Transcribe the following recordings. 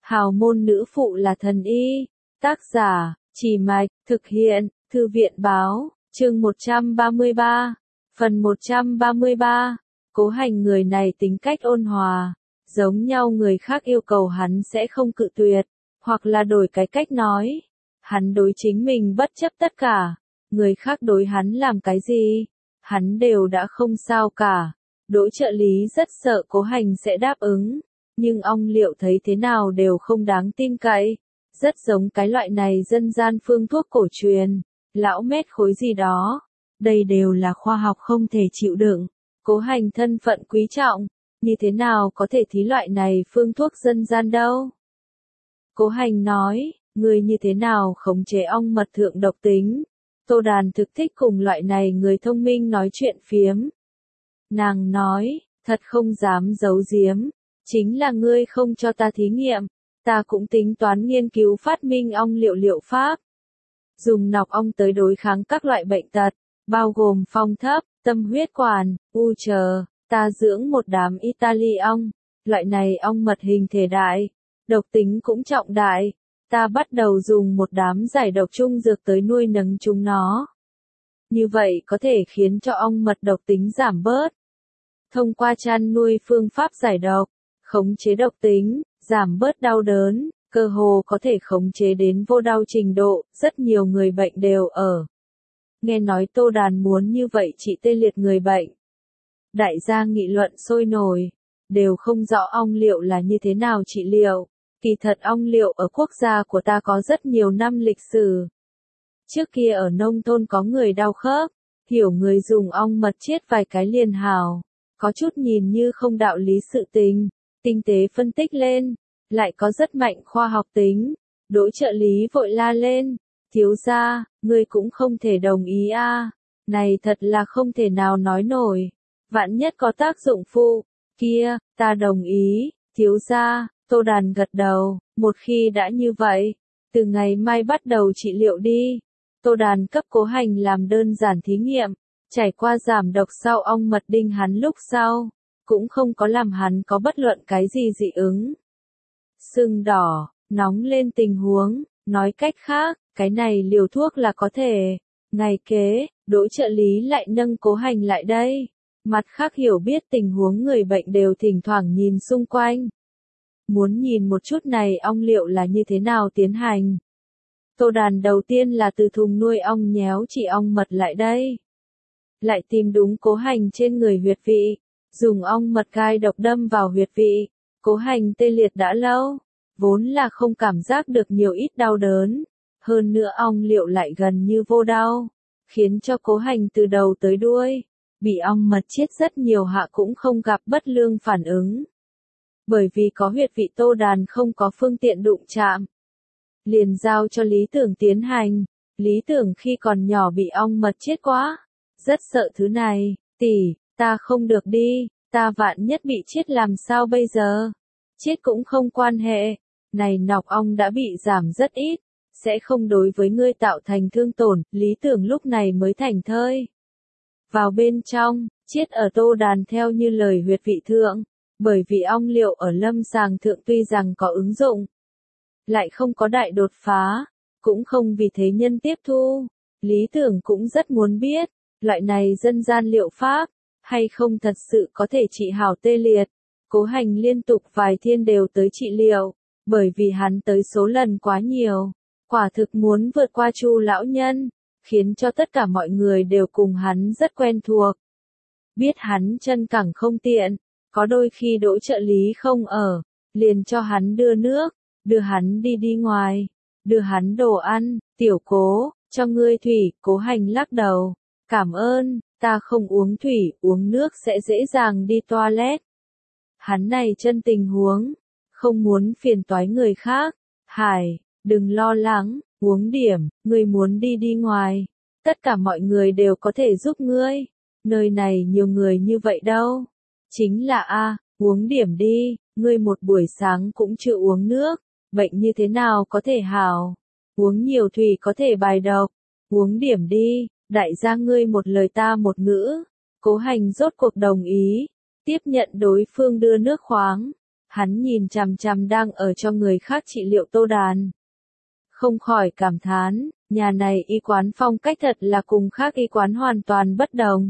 Hào môn nữ phụ là thần y. Tác giả, Chỉ Mạch, thực hiện, Thư viện báo, chương 133, phần 133. Cố Hành người này tính cách ôn hòa, giống nhau người khác yêu cầu hắn sẽ không cự tuyệt, hoặc là đổi cái cách nói. Hắn đối chính mình bất chấp tất cả, người khác đối hắn làm cái gì, hắn đều đã không sao cả. Đỗ trợ lý rất sợ Cố Hành sẽ đáp ứng, nhưng ong liệu thấy thế nào đều không đáng tin cậy, rất giống cái loại này dân gian phương thuốc cổ truyền, lão mét khối gì đó, đây đều là khoa học không thể chịu đựng. Cố Hành thân phận quý trọng, như thế nào có thể thí loại này phương thuốc dân gian đâu. Cố Hành nói, người như thế nào khống chế ong mật thượng độc tính. Tô Đàn thực thích cùng loại này người thông minh nói chuyện phiếm. Nàng nói, thật không dám giấu giếm, chính là ngươi không cho ta thí nghiệm, ta cũng tính toán nghiên cứu phát minh ong liệu pháp. Dùng nọc ong tới đối kháng các loại bệnh tật, bao gồm phong thấp, tâm huyết quản, chờ, ta dưỡng một đám Italy ong, loại này ong mật hình thể đại, độc tính cũng trọng đại, ta bắt đầu dùng một đám giải độc trung dược tới nuôi nấng chúng nó. Như vậy có thể khiến cho ong mật độc tính giảm bớt. Thông qua chăn nuôi phương pháp giải độc, khống chế độc tính, giảm bớt đau đớn, cơ hồ có thể khống chế đến vô đau trình độ, rất nhiều người bệnh đều ở. Nghe nói Tô Đàn muốn như vậy trị tê liệt người bệnh. Đại gia nghị luận sôi nổi, đều không rõ ong liệu là như thế nào trị liệu. Kỳ thật ong liệu ở quốc gia của ta có rất nhiều năm lịch sử. Trước kia ở nông thôn có người đau khớp, hiểu người dùng ong mật chiết vài cái liền hào, có chút nhìn như không đạo lý sự tình, tinh tế phân tích lên, lại có rất mạnh khoa học tính. Đỗ trợ lý vội la lên, thiếu gia, ngươi cũng không thể đồng ý a, này thật là không thể nào nói nổi, vạn nhất có tác dụng phụ, kia, ta đồng ý, thiếu gia. Tô Đàn gật đầu, một khi đã như vậy, từ ngày mai bắt đầu trị liệu đi. Tô Đàn cấp Cố Hành làm đơn giản thí nghiệm, trải qua giảm độc sau ong mật đinh hắn lúc sau, cũng không có làm hắn có bất luận cái gì dị ứng. Sưng đỏ, nóng lên tình huống, nói cách khác, cái này liều thuốc là có thể. Ngày kế, Đỗ trợ lý lại nâng Cố Hành lại đây. Mặt khác hiểu biết tình huống người bệnh đều thỉnh thoảng nhìn xung quanh. Muốn nhìn một chút này ong liệu là như thế nào tiến hành. Tô Đàn đầu tiên là từ thùng nuôi ong nhéo chỉ ong mật lại đây. Lại tìm đúng Cố Hành trên người huyệt vị, dùng ong mật gai độc đâm vào huyệt vị. Cố Hành tê liệt đã lâu, vốn là không cảm giác được nhiều ít đau đớn. Hơn nữa ong liệu lại gần như vô đau, khiến cho Cố Hành từ đầu tới đuôi, bị ong mật chiết rất nhiều hạ cũng không gặp bất lương phản ứng. Bởi vì có huyệt vị Tô Đàn không có phương tiện đụng chạm, liền giao cho Lý Tưởng tiến hành. Lý Tưởng khi còn nhỏ bị ong mật chiết quá, rất sợ thứ này, tỷ, ta không được đi, ta vạn nhất bị chiết làm sao bây giờ? Chiết cũng không quan hệ, này nọc ong đã bị giảm rất ít, sẽ không đối với ngươi tạo thành thương tổn. Lý Tưởng lúc này mới thành thơi. Vào bên trong, chiết ở Tô Đàn theo như lời huyệt vị thượng. Bởi vì ong liệu ở lâm sàng thượng tuy rằng có ứng dụng, lại không có đại đột phá, cũng không vì thế nhân tiếp thu. Lý Tưởng cũng rất muốn biết, loại này dân gian liệu pháp, hay không thật sự có thể trị hảo tê liệt. Cố Hành liên tục vài thiên đều tới trị liệu, bởi vì hắn tới số lần quá nhiều, quả thực muốn vượt qua Chu lão nhân, khiến cho tất cả mọi người đều cùng hắn rất quen thuộc. Biết hắn chân cẳng không tiện, có đôi khi Đỗ trợ lý không ở, liền cho hắn đưa nước, đưa hắn đi ngoài, đưa hắn đồ ăn. Tiểu Cố, cho ngươi thủy. Cố Hành lắc đầu, cảm ơn, ta không uống thủy, uống nước sẽ dễ dàng đi toilet. Hắn này chân tình huống, không muốn phiền toái người khác. Hải, đừng lo lắng, uống điểm, ngươi muốn đi ngoài, tất cả mọi người đều có thể giúp ngươi, nơi này nhiều người như vậy đâu. Chính là uống điểm đi, ngươi một buổi sáng cũng chưa uống nước, bệnh như thế nào có thể hảo. Uống nhiều thủy có thể bài độc, uống điểm đi, đại gia ngươi một lời ta một ngữ. Cố Hành rốt cuộc đồng ý, tiếp nhận đối phương đưa nước khoáng. Hắn nhìn chằm chằm đang ở cho người khác trị liệu Tô Đàn. Không khỏi cảm thán, nhà này y quán phong cách thật là cùng khác y quán hoàn toàn bất đồng.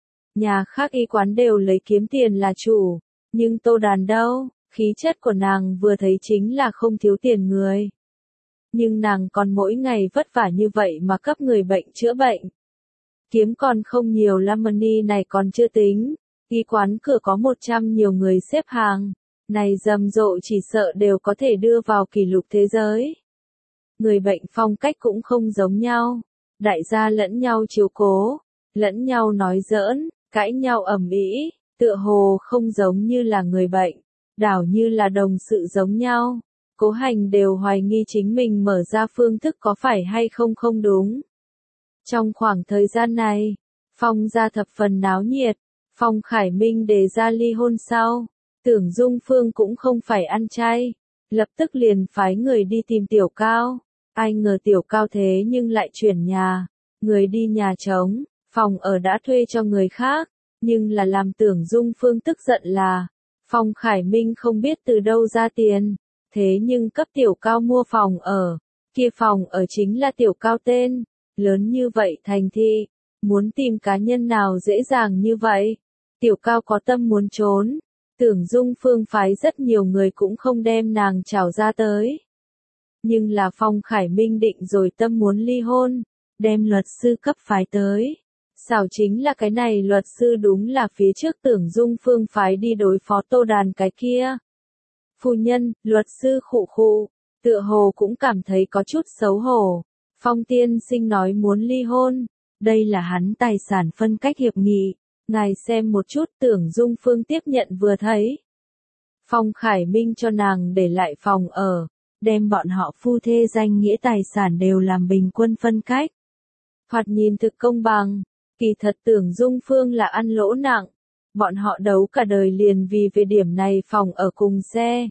Nhà khác y quán đều lấy kiếm tiền là chủ, nhưng Tô Đàn đâu, khí chất của nàng vừa thấy chính là không thiếu tiền người. Nhưng nàng còn mỗi ngày vất vả như vậy mà cấp người bệnh chữa bệnh. Kiếm còn không nhiều lắm, money này còn chưa tính, y quán cửa có 100 nhiều người xếp hàng, này rầm rộ chỉ sợ đều có thể đưa vào kỷ lục thế giới. Người bệnh phong cách cũng không giống nhau, đại gia lẫn nhau chiếu cố, lẫn nhau nói giỡn, cãi nhau ầm ĩ, tựa hồ không giống như là người bệnh, đảo như là đồng sự giống nhau. Cố Hành đều hoài nghi chính mình mở ra phương thức có phải hay không không đúng. Trong khoảng thời gian này, Phong gia thập phần náo nhiệt, Phong Khải Minh đề ra ly hôn sau, Tưởng Dung Phương cũng không phải ăn chay, lập tức liền phái người đi tìm Tiểu Cao. Ai ngờ Tiểu Cao thế nhưng lại chuyển nhà, người đi nhà trống, phòng ở đã thuê cho người khác, nhưng là làm Tưởng Dung Phương tức giận là, Phong Khải Minh không biết từ đâu ra tiền, thế nhưng cấp Tiểu Cao mua phòng ở, kia phòng ở chính là Tiểu Cao tên, lớn như vậy thành thị, muốn tìm cá nhân nào dễ dàng như vậy. Tiểu Cao có tâm muốn trốn, Tưởng Dung Phương phái rất nhiều người cũng không đem nàng trảo ra tới. Nhưng là Phong Khải Minh định rồi tâm muốn ly hôn, đem luật sư cấp phái tới. Xảo chính là cái này luật sư đúng là phía trước Tưởng Dung Phương phái đi đối phó Tô Đàn cái kia. Phu nhân, luật sư khụ khụ, tựa hồ cũng cảm thấy có chút xấu hổ. Phong tiên sinh nói muốn ly hôn, đây là hắn tài sản phân cách hiệp nghị, ngài xem một chút. Tưởng Dung Phương tiếp nhận vừa thấy. Phong Khải Minh cho nàng để lại phòng ở, đem bọn họ phu thê danh nghĩa tài sản đều làm bình quân phân cách. Thoạt nhìn thực công bằng, kỳ thật Tưởng Dung Phương là ăn lỗ nặng, bọn họ đấu cả đời liền vì về điểm này phòng ở cùng xe.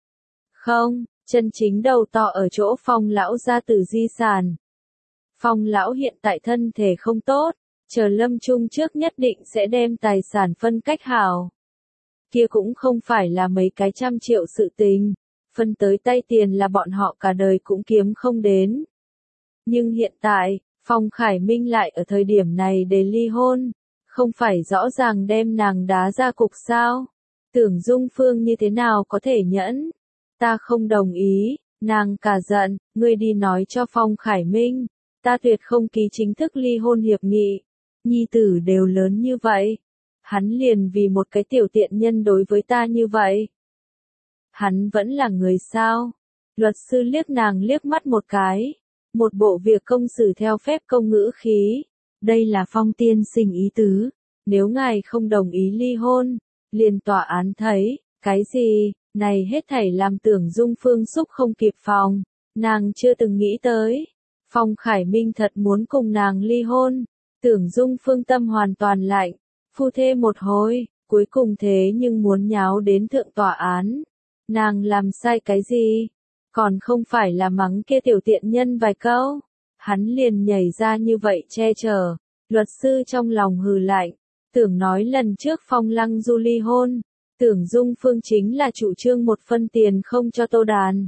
Không, chân chính đầu to ở chỗ Phong lão gia tử di sản. Phong lão hiện tại thân thể không tốt, chờ lâm chung trước nhất định sẽ đem tài sản phân cách hảo. Kia cũng không phải là mấy cái trăm triệu sự tình, phân tới tay tiền là bọn họ cả đời cũng kiếm không đến. Nhưng hiện tại, Phong Khải Minh lại ở thời điểm này để ly hôn, không phải rõ ràng đem nàng đá ra cục sao? Tưởng Dung Phương như thế nào có thể nhẫn? Ta không đồng ý, nàng cả giận, ngươi đi nói cho Phong Khải Minh, ta tuyệt không ký chính thức ly hôn hiệp nghị. Nhi tử đều lớn như vậy, hắn liền vì một cái tiểu tiện nhân đối với ta như vậy. Hắn vẫn là người sao? Luật sư liếc nàng liếc mắt một cái, một bộ việc công xử theo phép công ngữ khí. Đây là Phong tiên sinh ý tứ, nếu ngài không đồng ý ly hôn, liền tòa án thấy, cái gì, này hết thảy làm Tưởng Dung Phương xúc không kịp phòng, nàng chưa từng nghĩ tới. Phong Khải Minh thật muốn cùng nàng ly hôn, Tưởng Dung Phương tâm hoàn toàn lạnh, phu thê một hồi, cuối cùng thế nhưng muốn nháo đến thượng tòa án. Nàng làm sai cái gì? Còn không phải là mắng kia tiểu tiện nhân vài câu. Hắn liền nhảy ra như vậy che chở. Luật sư trong lòng hừ lạnh. Tưởng nói lần trước Phong Lăng Du ly hôn. Tưởng Dung Phương chính là chủ trương một phân tiền không cho Tô Đàn.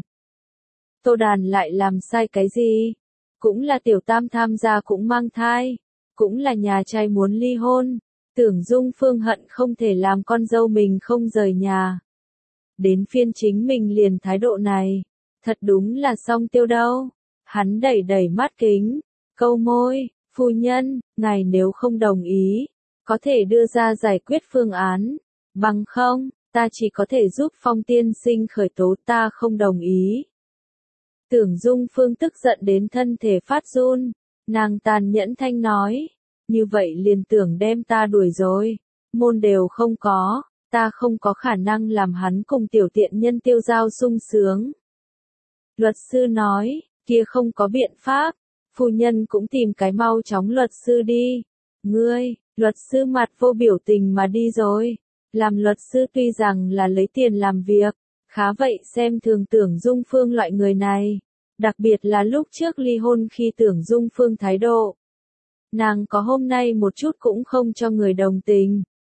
Tô Đàn lại làm sai cái gì? Cũng là tiểu tam tham gia cũng mang thai. Cũng là nhà trai muốn ly hôn. Tưởng Dung Phương hận không thể làm con dâu mình không rời nhà. Đến phiên chính mình liền thái độ này. Thật đúng là song tiêu đâu. Hắn đẩy đẩy mắt kính. Câu môi, phu nhân, ngài nếu không đồng ý, có thể đưa ra giải quyết phương án. Bằng không, ta chỉ có thể giúp Phong tiên sinh khởi tố, ta không đồng ý. Tưởng Dung Phương tức giận đến thân thể phát run. Nàng tàn nhẫn thanh nói. Như vậy liền tưởng đem ta đuổi rồi. Môn đều không có, ta không có khả năng làm hắn cùng tiểu tiện nhân tiêu giao sung sướng. Luật sư nói, kia không có biện pháp. Phu nhân cũng tìm cái mau chóng luật sư đi. Ngươi, luật sư mặt vô biểu tình mà đi rồi. Làm luật sư tuy rằng là lấy tiền làm việc, khá vậy xem thường Tưởng Dung Phương loại người này. Đặc biệt là lúc trước ly hôn khi Tưởng Dung Phương thái độ. Nàng có hôm nay một chút cũng không cho người đồng tình.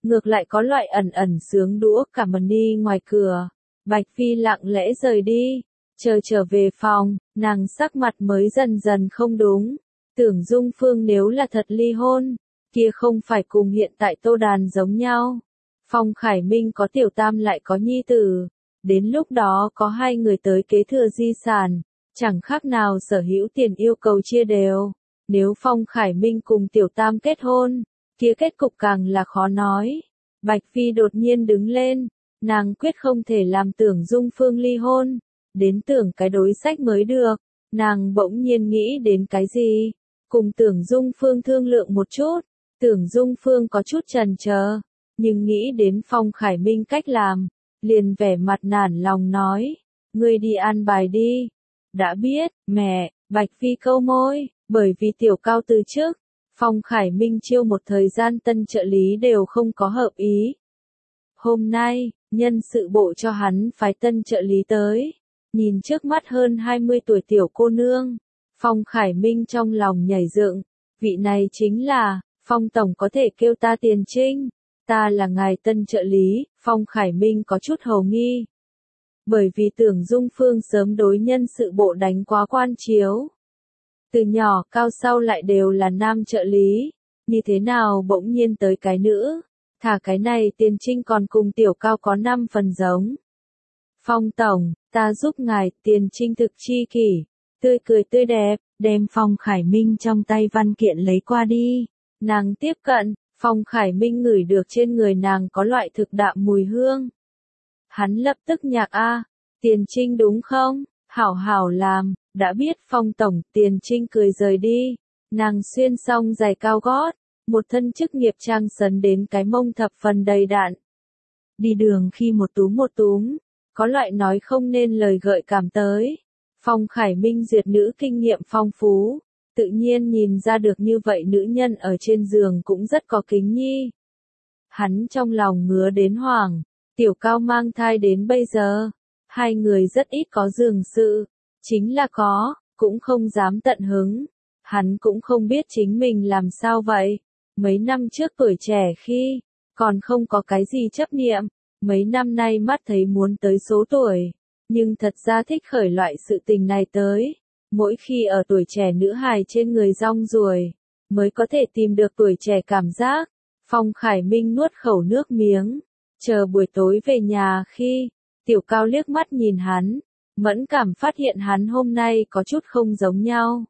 ngược lại có loại ẩn ẩn sướng đũa cả mần đi ngoài cửa. Bạch Phi lặng lẽ rời đi, chờ trở về phòng, nàng sắc mặt mới dần dần không đúng. Tưởng Dung Phương nếu là thật ly hôn, kia không phải cùng hiện tại Tô Đàn giống nhau. Phong Khải Minh có tiểu tam lại có nhi tử, đến lúc đó có hai người tới kế thừa di sản, chẳng khác nào sở hữu tiền yêu cầu chia đều. Nếu Phong Khải Minh cùng tiểu tam kết hôn, kia kết cục càng là khó nói. Bạch Phi đột nhiên đứng lên, nàng quyết không thể làm Tưởng Dung Phương ly hôn, đến tưởng cái đối sách mới được. Nàng bỗng nhiên nghĩ đến cái gì, cùng Tưởng Dung Phương thương lượng một chút. Tưởng Dung Phương có chút chần chờ, nhưng nghĩ đến Phong Khải Minh cách làm, liền vẻ mặt nản lòng nói, ngươi đi an bài đi. Đã biết, mẹ. Bạch Phi câu môi, bởi vì tiểu cao từ trước, Phong Khải Minh chiêu một thời gian tân trợ lý đều không có hợp ý. Hôm nay, nhân sự bộ cho hắn phái tân trợ lý tới, nhìn trước mắt hơn 20 tuổi tiểu cô nương, Phong Khải Minh trong lòng nhảy dựng, vị này chính là, Phong Tổng có thể kêu ta Tiền Trinh, ta là ngài tân trợ lý. Phong Khải Minh có chút hồ nghi. Bởi vì Tưởng Dung Phương sớm đối nhân sự bộ đánh quá quan chiếu. Từ nhỏ cao sau lại đều là nam trợ lý, như thế nào bỗng nhiên tới cái nữ, thả cái này Tiền Trinh còn cùng tiểu cao có 5 phần giống. Phong Tổng, ta giúp ngài. Tiền Trinh thực chi kỷ, tươi cười tươi đẹp, đem Phong Khải Minh trong tay văn kiện lấy qua đi. Nàng tiếp cận, Phong Khải Minh ngửi được trên người nàng có loại thực đạm mùi hương. Hắn lập tức nhạc Tiền Trinh đúng không? Hảo hảo làm, đã biết Phong Tổng. Tiền Trinh cười rời đi, nàng xuyên xong giày cao gót, một thân chức nghiệp trang sấn đến cái mông thập phần đầy đặn. Đi đường khi một túm, có loại nói không nên lời gợi cảm tới. Phong Khải Minh duyệt nữ kinh nghiệm phong phú, tự nhiên nhìn ra được như vậy nữ nhân ở trên giường cũng rất có kính nhi. Hắn trong lòng ngứa đến hoảng, tiểu cao mang thai đến bây giờ, hai người rất ít có giường sự, chính là có, cũng không dám tận hứng. Hắn cũng không biết chính mình làm sao vậy. Mấy năm trước tuổi trẻ khi, còn không có cái gì chấp niệm, mấy năm nay mắt thấy muốn tới số tuổi, nhưng thật ra thích khởi loại sự tình này tới. Mỗi khi ở tuổi trẻ nữ hài trên người rong ruổi, mới có thể tìm được tuổi trẻ cảm giác. Phong Khải Minh nuốt khẩu nước miếng, chờ buổi tối về nhà khi, tiểu cao liếc mắt nhìn hắn, mẫn cảm phát hiện hắn hôm nay có chút không giống nhau.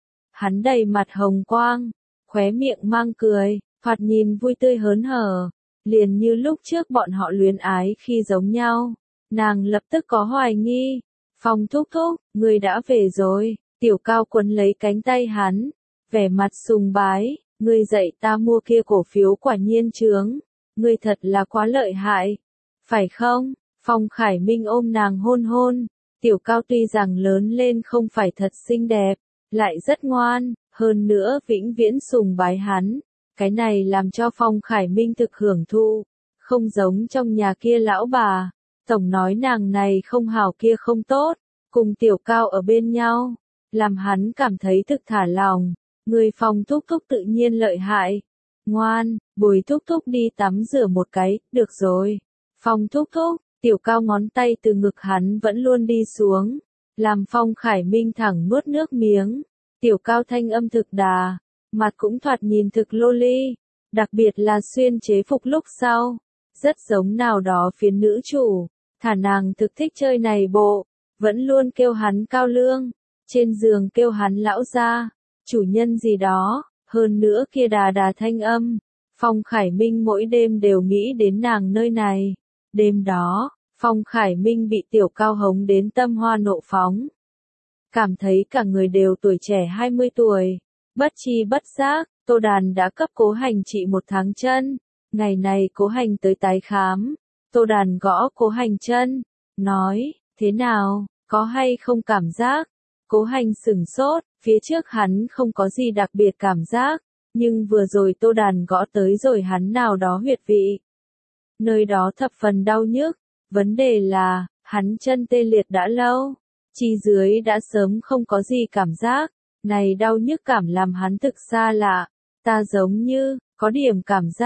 Hắn đầy mặt hồng quang, khóe miệng mang cười, thoạt nhìn vui tươi hớn hở, liền như lúc trước bọn họ luyến ái khi giống nhau. Nàng lập tức có hoài nghi. Phong thúc thúc, người đã về rồi. Tiểu cao quấn lấy cánh tay hắn, vẻ mặt sùng bái, ngươi dạy ta mua kia cổ phiếu quả nhiên chướng, ngươi thật là quá lợi hại, phải không? Phong Khải Minh ôm nàng hôn hôn, tiểu cao tuy rằng lớn lên không phải thật xinh đẹp, lại rất ngoan, hơn nữa vĩnh viễn sùng bái hắn, cái này làm cho Phong Khải Minh thực hưởng thụ, không giống trong nhà kia lão bà, tổng nói nàng này không hảo kia không tốt, cùng tiểu cao ở bên nhau, làm hắn cảm thấy thực thả lòng. Người Phong thúc thúc tự nhiên lợi hại, ngoan, Bùi thúc thúc đi tắm rửa một cái, được rồi. Phong thúc thúc, tiểu cao ngón tay từ ngực hắn vẫn luôn đi xuống, làm Phong Khải Minh thẳng nuốt nước miếng. Tiểu cao thanh âm thực đà, mặt cũng thoạt nhìn thực lô ly, đặc biệt là xuyên chế phục lúc sau, rất giống nào đó phiến nữ chủ, thả nàng thực thích chơi này bộ, vẫn luôn kêu hắn cao lương, trên giường kêu hắn lão gia, chủ nhân gì đó, hơn nữa kia đà đà thanh âm. Phong Khải Minh mỗi đêm đều nghĩ đến nàng nơi này. Đêm đó, Phong Khải Minh bị tiểu cao hống đến tâm hoa nộ phóng. Cảm thấy cả người đều tuổi trẻ 20 tuổi. Bất chi bất giác, Tô Đàn đã cấp Cố Hành trị 1 tháng chân. Ngày này Cố Hành tới tái khám. Tô Đàn gõ Cố Hành chân, nói, thế nào, có hay không cảm giác? Cố Hành sửng sốt, phía trước hắn không có gì đặc biệt cảm giác, nhưng vừa rồi Tô Đàn gõ tới rồi hắn nào đó huyệt vị. Nơi đó thập phần đau nhức, vấn đề là, hắn chân tê liệt đã lâu, chi dưới đã sớm không có gì cảm giác, này đau nhức cảm làm hắn thực xa lạ, ta giống như, có điểm cảm giác,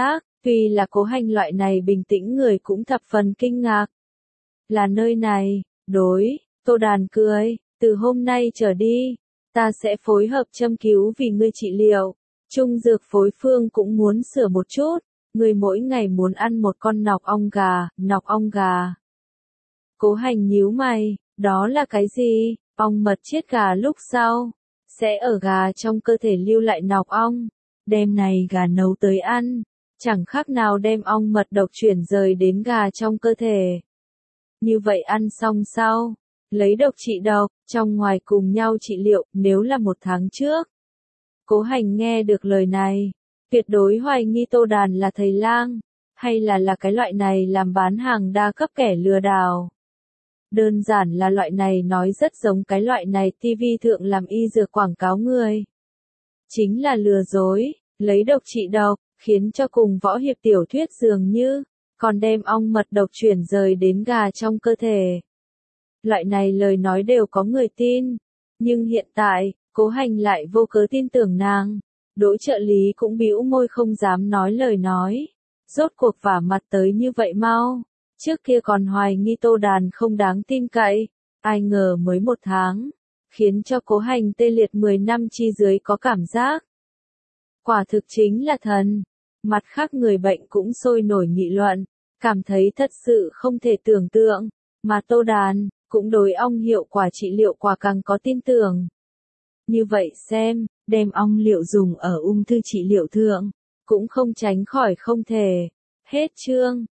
Tuy là Cố Hành loại này bình tĩnh người cũng thập phần kinh ngạc. Là nơi này, đối, Tô Đàn cười, từ hôm nay trở đi, ta sẽ phối hợp châm cứu vì ngươi trị liệu. Trung dược phối phương cũng muốn sửa một chút, ngươi mỗi ngày muốn ăn một con nọc ong gà. Cố Hành nhíu mày, đó là cái gì? Ong mật chiết gà lúc sau, sẽ ở gà trong cơ thể lưu lại nọc ong, đem này gà nấu tới ăn, chẳng khác nào đem ong mật độc chuyển rời đến gà trong cơ thể. Như vậy ăn xong sau, lấy độc trị độc, trong ngoài cùng nhau trị liệu, nếu là 1 tháng trước. Cố Hành nghe được lời này, tuyệt đối hoài nghi Tô Đàn là thầy lang, hay là cái loại này làm bán hàng đa cấp kẻ lừa đảo. Đơn giản là loại này nói rất giống cái loại này TV thượng làm y dược quảng cáo người. Chính là lừa dối, lấy độc trị độc, khiến cho cùng võ hiệp tiểu thuyết dường như, còn đem ong mật độc chuyển rời đến gà trong cơ thể. Loại này lời nói đều có người tin, nhưng hiện tại, Cố Hành lại vô cớ tin tưởng nàng. Đỗ trợ lý cũng bĩu môi không dám nói lời nói. Rốt cuộc vả mặt tới như vậy mau. Trước kia còn hoài nghi Tô Đàn không đáng tin cậy, ai ngờ mới 1 tháng, khiến cho Cố Hành tê liệt 10 năm chi dưới có cảm giác. Quả thực chính là thần. Mặt khác người bệnh cũng sôi nổi nghị luận, cảm thấy thật sự không thể tưởng tượng, mà Tô Đàn cũng đối ong hiệu quả trị liệu quả càng có tin tưởng. Như vậy xem, đem ong liệu dùng ở ung thư trị liệu thượng, cũng không tránh khỏi không thể. Hết chương.